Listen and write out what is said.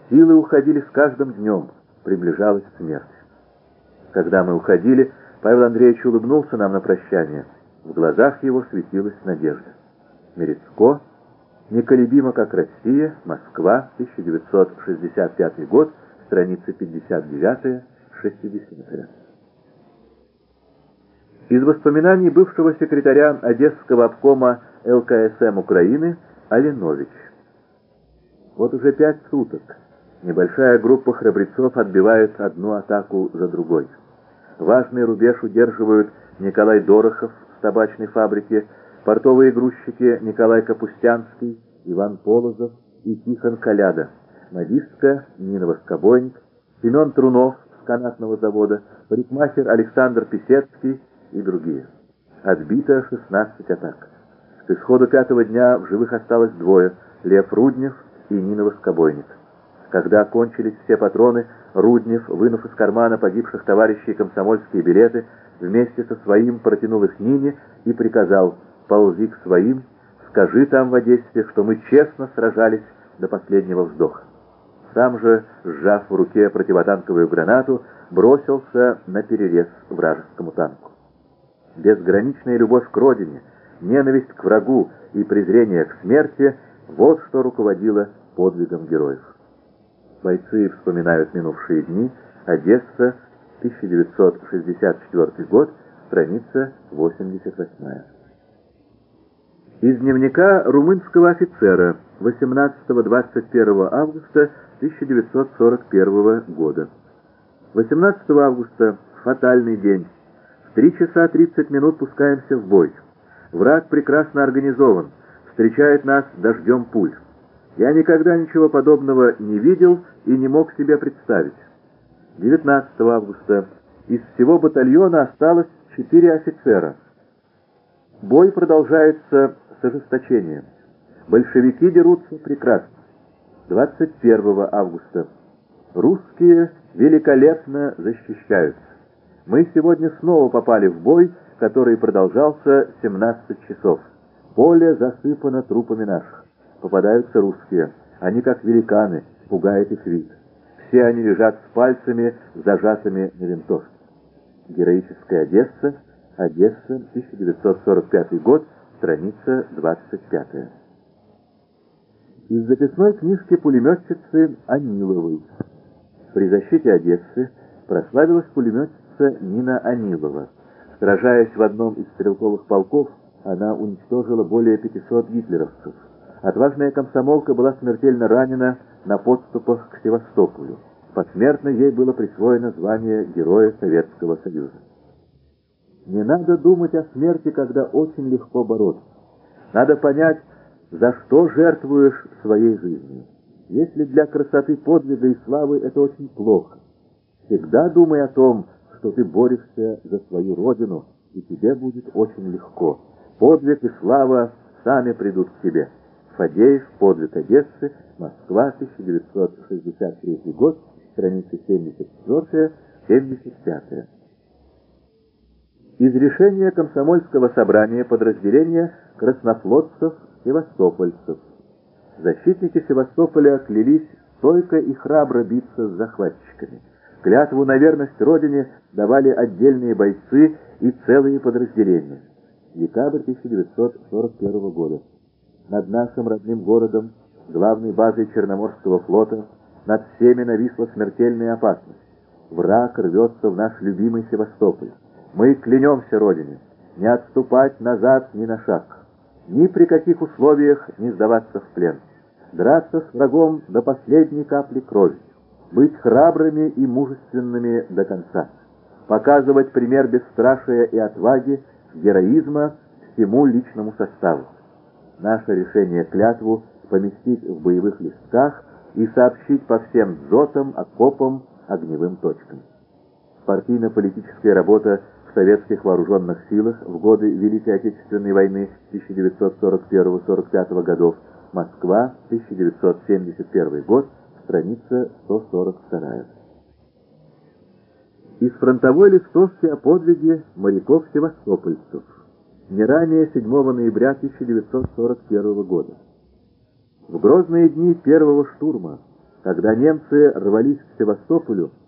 Силы уходили с каждым днем, приближалась смерть. Когда мы уходили, Павел Андреевич улыбнулся нам на прощание. В глазах его светилась надежда. Мерецко, неколебимо как Россия, Москва, 1965 год, страницы 59-60. Из воспоминаний бывшего секретаря Одесского обкома ЛКСМ Украины Алинович. Вот уже 5 суток небольшая группа храбрецов отбивает одну атаку за другой. Важный рубеж удерживают Николай Дорохов с табачной фабрики, портовые грузчики Николай Капустянский, Иван Полозов и Тихон Коляда, модистка Нина Воскобойник, Семен Трунов с канатного завода, парикмахер Александр Писецкий и другие. Отбито 16 атак. К исходу 5-го дня в живых осталось 2: Лев Руднев и Нина Воскобойник. Когда кончились все патроны, Руднев, вынув из кармана погибших товарищей комсомольские билеты, вместе со своим протянул их Нине и приказал: «Ползи к своим, скажи там в Одессе, что мы честно сражались до последнего вздоха». Сам же, сжав в руке противотанковую гранату, бросился на перерез вражескому танку. Безграничная любовь к родине, ненависть к врагу и презрение к смерти — вот что руководило подвигом героев. Бойцы вспоминают минувшие дни. Одесса, 1964 год, страница 88. Из дневника румынского офицера 18-21 августа 1941 года. 18 августа, фатальный день. В 3 часа 30 минут пускаемся в бой. Враг прекрасно организован, встречает нас дождем пуль. Я никогда ничего подобного не видел и не мог себе представить. 19 августа. Из всего батальона осталось 4 офицера. Бой продолжается с ожесточением. Большевики дерутся прекрасно. 21 августа. Русские великолепно защищаются. Мы сегодня снова попали в бой, который продолжался 17 часов. Поле засыпано трупами наших. Попадаются русские. Они как великаны, пугает их вид. Все они лежат с пальцами, зажатыми на винтовке. Героическая Одесса, Одесса, 1945 год, страница 25. Из записной книжки пулеметчицы Аниловой. При защите Одессы прославилась пулеметчица Нина Анилова. Сражаясь в одном из стрелковых полков, она уничтожила более 500 гитлеровцев. Отважная комсомолка была смертельно ранена на подступах к Севастополю. Посмертно ей было присвоено звание Героя Советского Союза. Не надо думать о смерти, когда очень легко бороться. Надо понять, за что жертвуешь своей жизнью. Если для красоты, подвига и славы, это очень плохо. Всегда думай о том, что ты борешься за свою родину, и тебе будет очень легко. Подвиг и слава сами придут к тебе. Фадеев, подвиг Одессы, Москва, 1963 год, страницы 74-75. Из решения комсомольского собрания подразделения краснофлотцев-севастопольцев. Защитники Севастополя клялись стойко и храбро биться с захватчиками. Клятву на верность Родине давали отдельные бойцы и целые подразделения. Декабрь 1941 года. Над нашим родным городом, главной базой Черноморского флота, над всеми нависла смертельная опасность. Враг рвется в наш любимый Севастополь. Мы клянемся Родине не отступать назад ни на шаг, ни при каких условиях не сдаваться в плен, драться с врагом до последней капли крови, быть храбрыми и мужественными до конца, показывать пример бесстрашия и отваги, героизма всему личному составу. Наше решение клятву поместить в боевых листках и сообщить по всем дзотам, окопам, огневым точкам. Партийно-политическая работа в советских вооруженных силах в годы Великой Отечественной войны 1941-1945 годов. Москва, 1971 год, страница 142. Из фронтовой листовки о подвиге моряков-севастопольцев. Не ранее 7 ноября 1941 года. В грозные дни первого штурма Когда немцы рвались к Севастополю,